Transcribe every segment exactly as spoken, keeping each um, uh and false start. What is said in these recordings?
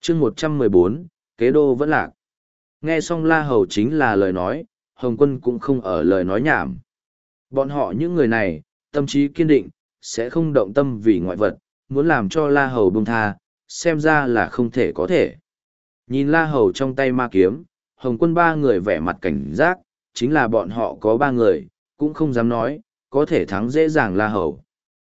chương một trăm mười bốn, kế đô vẫn lạc. Nghe xong La Hầu chính là lời nói, Hồng Quân cũng không ở lời nói nhảm. Bọn họ những người này, tâm trí kiên định, sẽ không động tâm vì ngoại vật, muốn làm cho La Hầu buông tha, xem ra là không thể có thể. Nhìn La Hầu trong tay ma kiếm, Hồng Quân ba người vẻ mặt cảnh giác, chính là bọn họ có ba người, cũng không dám nói, có thể thắng dễ dàng La Hầu.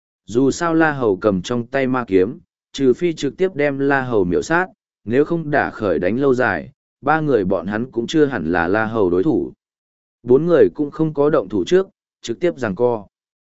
Dù sao La Hầu cầm trong tay ma kiếm, trừ phi trực tiếp đem La Hầu miểu sát, nếu không đả khởi đánh lâu dài, ba người bọn hắn cũng chưa hẳn là La Hầu đối thủ. Bốn người cũng không có động thủ trước, trực tiếp giằng co.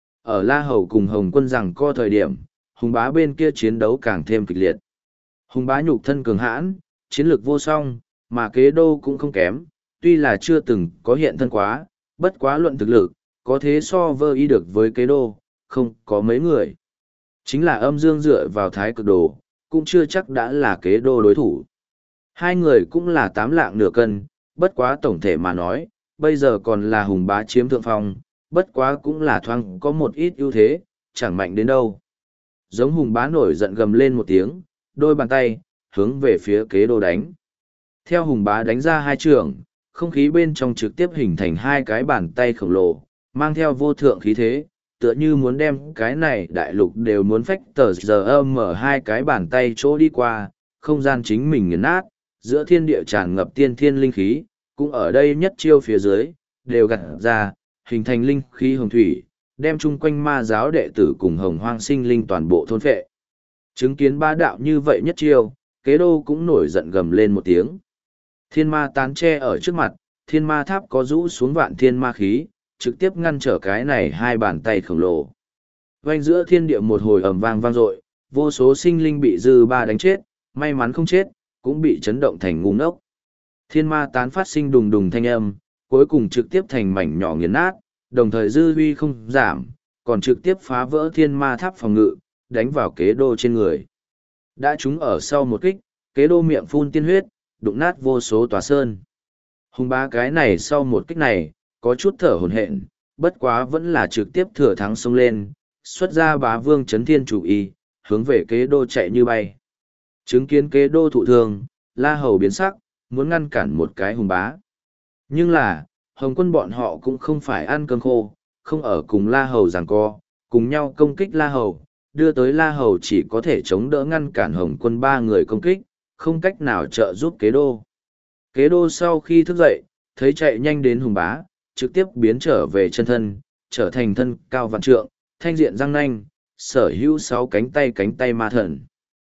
Ở La Hầu cùng Hồng Quân giằng co thời điểm, Hùng Bá bên kia chiến đấu càng thêm kịch liệt. Hùng Bá nhục thân cường hãn, chiến lược vô song, mà kế đô cũng không kém, tuy là chưa từng có hiện thân quá, bất quá luận thực lực, có thế so vơ y được với kế đô, không có mấy người. Chính là âm dương dựa vào thái cực đồ, cũng chưa chắc đã là kế đô đối thủ. Hai người cũng là tám lạng nửa cân, bất quá tổng thể mà nói, bây giờ còn là Hùng Bá chiếm thượng phong, bất quá cũng là thoáng có một ít ưu thế, chẳng mạnh đến đâu. Giống Hùng Bá nổi giận gầm lên một tiếng, đôi bàn tay, hướng về phía kế đô đánh. Theo Hùng Bá đánh ra hai trường, không khí bên trong trực tiếp hình thành hai cái bàn tay khổng lồ, mang theo vô thượng khí thế, tựa như muốn đem cái này đại lục đều muốn phách tờ giờ mở hai cái bàn tay chỗ đi qua, không gian chính mình nghiền nát, giữa thiên địa tràn ngập tiên thiên linh khí, cũng ở đây nhất chiêu phía dưới, đều gặt ra, hình thành linh khí hồng thủy, đem chung quanh ma giáo đệ tử cùng hồng hoang sinh linh toàn bộ thôn phệ. Chứng kiến ba đạo như vậy nhất chiêu, kế đô cũng nổi giận gầm lên một tiếng. Thiên ma tán tre ở trước mặt, thiên ma tháp có rũ xuống vạn thiên ma khí, trực tiếp ngăn trở cái này hai bàn tay khổng lồ. Vành giữa thiên địa một hồi ầm vang vang dội, vô số sinh linh bị dư ba đánh chết, may mắn không chết, cũng bị chấn động thành ngu ngốc. Thiên ma tán phát sinh đùng đùng thanh âm, cuối cùng trực tiếp thành mảnh nhỏ nghiền nát, đồng thời dư huy không giảm, còn trực tiếp phá vỡ thiên ma tháp phòng ngự, đánh vào kế đô trên người. Đã trúng ở sau một kích, kế đô miệng phun tiên huyết, đụng nát vô số tòa sơn. Hùng Bá cái này sau một kích này, có chút thở hổn hển, bất quá vẫn là trực tiếp thừa thắng xông lên, xuất ra bá vương chấn thiên chủ y, hướng về kế đô chạy như bay. Chứng kiến kế đô thụ thương, La Hầu biến sắc, muốn ngăn cản một cái Hùng Bá. Nhưng là, Hồng Quân bọn họ cũng không phải ăn cơm khô, không ở cùng La Hầu giằng co, cùng nhau công kích La Hầu, đưa tới La Hầu chỉ có thể chống đỡ ngăn cản Hồng Quân ba người công kích, không cách nào trợ giúp kế đô. Kế đô sau khi thức dậy, thấy chạy nhanh đến Hùng Bá, trực tiếp biến trở về chân thân, trở thành thân cao vạn trượng, thanh diện răng nanh, sở hữu sáu cánh tay cánh tay ma thần.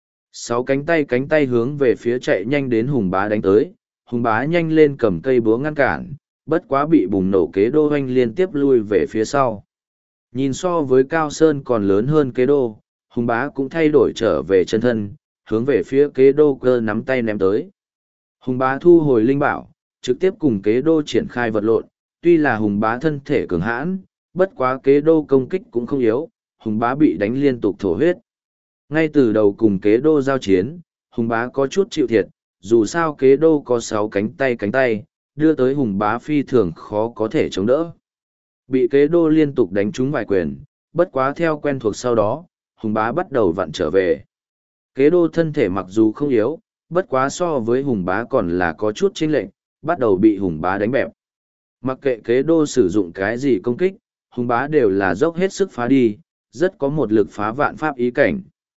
Sáu cánh tay cánh tay hướng về phía chạy nhanh đến Hùng Bá đánh tới, Hùng Bá nhanh lên cầm cây búa ngăn cản, bất quá bị bùng nổ kế đô hoanh liên tiếp lui về phía sau. Nhìn so với Cao Sơn còn lớn hơn kế đô, Hùng Bá cũng thay đổi trở về chân thân, hướng về phía kế đô cơ nắm tay ném tới. Hùng Bá thu hồi linh bảo, trực tiếp cùng kế đô triển khai vật lộn, tuy là Hùng Bá thân thể cường hãn, bất quá kế đô công kích cũng không yếu, Hùng Bá bị đánh liên tục thổ huyết. Ngay từ đầu cùng kế đô giao chiến, Hùng Bá có chút chịu thiệt, dù sao kế đô có sáu cánh tay cánh tay, đưa tới Hùng Bá phi thường khó có thể chống đỡ. Bị kế đô liên tục đánh trúng vài quyền, bất quá theo quen thuộc sau đó, Hùng Bá bắt đầu vặn trở về. Kế đô thân thể mặc dù không yếu, bất quá so với Hùng Bá còn là có chút chênh lệch, bắt đầu bị Hùng Bá đánh bẹp. Mặc kệ kế đô sử dụng cái gì công kích, Hùng Bá đều là dốc hết sức phá đi, rất có một lực phá vạn pháp ý cảnh.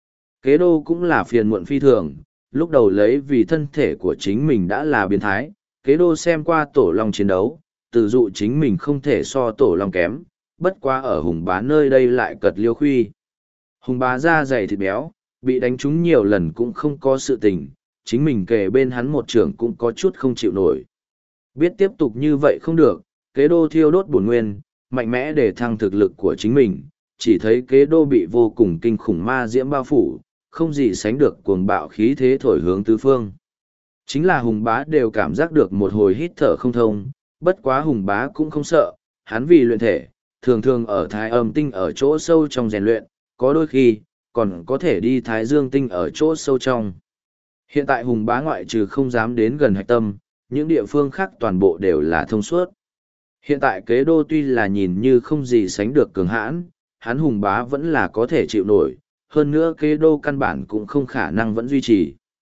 Kế đô cũng là phiền muộn phi thường, lúc đầu lấy vì thân thể của chính mình đã là biến thái, kế đô xem qua tổ long chiến đấu, tự dụ chính mình không thể so tổ long kém, bất quá ở Hùng Bá nơi đây lại cật liêu khuy. Hùng Bá da dày thịt béo, bị đánh trúng nhiều lần cũng không có sự tình, chính mình kề bên hắn một trưởng cũng có chút không chịu nổi. Biết tiếp tục như vậy không được, kế đô thiêu đốt bổn nguyên, mạnh mẽ để thăng thực lực của chính mình, chỉ thấy kế đô bị vô cùng kinh khủng ma diễm bao phủ, không gì sánh được cuồng bạo khí thế thổi hướng tứ phương. Chính là Hùng Bá đều cảm giác được một hồi hít thở không thông, bất quá Hùng Bá cũng không sợ, hắn vì luyện thể, thường thường ở thái âm tinh ở chỗ sâu trong rèn luyện, có đôi khi, còn có thể đi thái dương tinh ở chỗ sâu trong. Hiện tại Hùng Bá ngoại trừ không dám đến gần hạch tâm, những địa phương khác toàn bộ đều là thông suốt. Hiện tại kế đô tuy là nhìn như không gì sánh được cường hãn, hắn Hùng Bá vẫn là có thể chịu nổi, hơn nữa kế đô căn bản cũng không khả năng vẫn duy trì.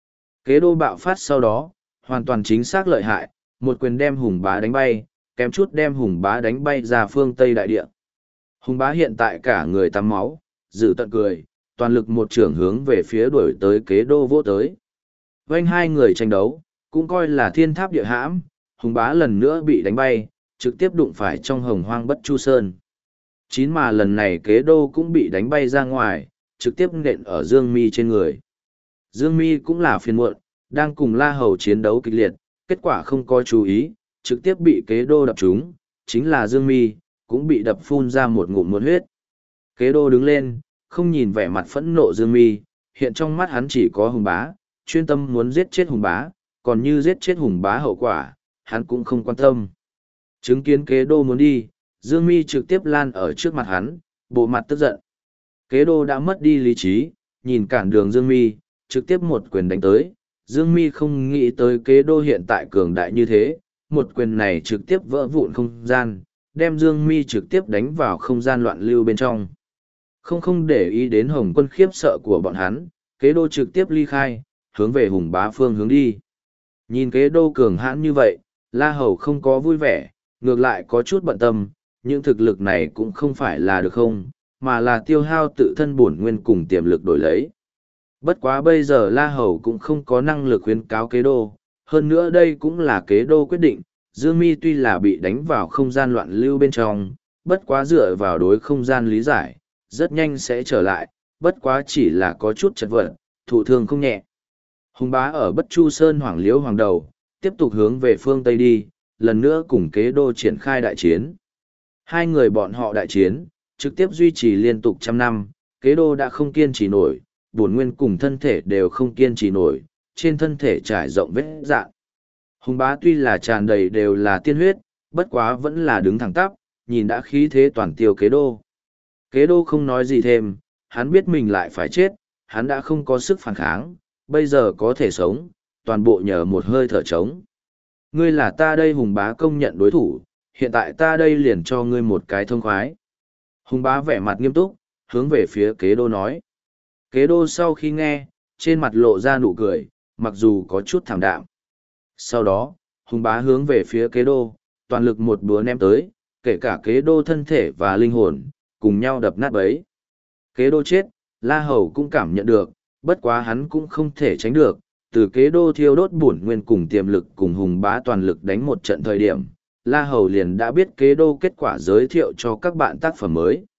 Kế đô bạo phát sau đó, hoàn toàn chính xác lợi hại, một quyền đem hùng bá đánh bay, kém chút đem hùng bá đánh bay ra phương Tây đại địa. Hùng bá hiện tại cả người tắm máu, dự tận cười, toàn lực một trưởng hướng về phía đuổi tới kế đô vô tới. Vanh hai người tranh đấu, cũng coi là thiên tháp địa hãm, hùng bá lần nữa bị đánh bay, trực tiếp đụng phải trong hồng hoang bất chu sơn. Chín mà lần này kế đô cũng bị đánh bay ra ngoài, trực tiếp nện ở Dương Mi trên người. Dương Mi cũng là phiền muộn, đang cùng La Hầu chiến đấu kịch liệt, kết quả không có chú ý, trực tiếp bị kế đô đập trúng, chính là Dương Mi, cũng bị đập phun ra một ngụm muôn huyết. Kế đô đứng lên, không nhìn vẻ mặt phẫn nộ Dương Mi, hiện trong mắt hắn chỉ có hùng bá, chuyên tâm muốn giết chết hùng bá, còn như giết chết hùng bá hậu quả, hắn cũng không quan tâm. Chứng kiến kế đô muốn đi, Dương Mi trực tiếp lan ở trước mặt hắn, bộ mặt tức giận. Kế đô đã mất đi lý trí, nhìn cản đường Dương Mi, trực tiếp một quyền đánh tới. Dương Mi không nghĩ tới kế đô hiện tại cường đại như thế, một quyền này trực tiếp vỡ vụn không gian, đem Dương Mi trực tiếp đánh vào không gian loạn lưu bên trong. Không không để ý đến Hồng Quân khiếp sợ của bọn hắn, kế đô trực tiếp ly khai, hướng về hùng bá phương hướng đi. Nhìn kế đô cường hãn như vậy, La Hầu không có vui vẻ, ngược lại có chút bận tâm, những thực lực này cũng không phải là được không, mà là tiêu hao tự thân bổn nguyên cùng tiềm lực đổi lấy. Bất quá bây giờ La Hầu cũng không có năng lực khuyến cáo kế đô, hơn nữa đây cũng là kế đô quyết định, Dương Mi tuy là bị đánh vào không gian loạn lưu bên trong, bất quá dựa vào đối không gian lý giải, rất nhanh sẽ trở lại, bất quá chỉ là có chút chật vật, thụ thương không nhẹ. Hùng bá ở Bất Chu Sơn Hoàng Liễu Hoàng đầu, tiếp tục hướng về phương Tây đi, lần nữa cùng kế đô triển khai đại chiến. Hai người bọn họ đại chiến, trực tiếp duy trì liên tục trăm năm, kế đô đã không kiên trì nổi, bổn nguyên cùng thân thể đều không kiên trì nổi, trên thân thể trải rộng vết dạn. Hùng bá tuy là tràn đầy đều là tiên huyết, bất quá vẫn là đứng thẳng tắp, nhìn đã khí thế toàn tiêu kế đô. Kế đô không nói gì thêm, hắn biết mình lại phải chết, hắn đã không có sức phản kháng, bây giờ có thể sống, toàn bộ nhờ một hơi thở trống. Ngươi là ta đây hùng bá công nhận đối thủ, hiện tại ta đây liền cho ngươi một cái thông khoái. Hùng bá vẻ mặt nghiêm túc, hướng về phía kế đô nói. Kế đô sau khi nghe, trên mặt lộ ra nụ cười, mặc dù có chút thảm đạm. Sau đó, hùng bá hướng về phía kế đô, toàn lực một búa ném tới, kể cả kế đô thân thể và linh hồn, cùng nhau đập nát bấy. Kế đô chết, La Hầu cũng cảm nhận được, bất quá hắn cũng không thể tránh được, từ kế đô thiêu đốt bổn nguyên cùng tiềm lực cùng hùng bá toàn lực đánh một trận thời điểm, La Hầu liền đã biết kế đô kết quả giới thiệu cho các bạn tác phẩm mới.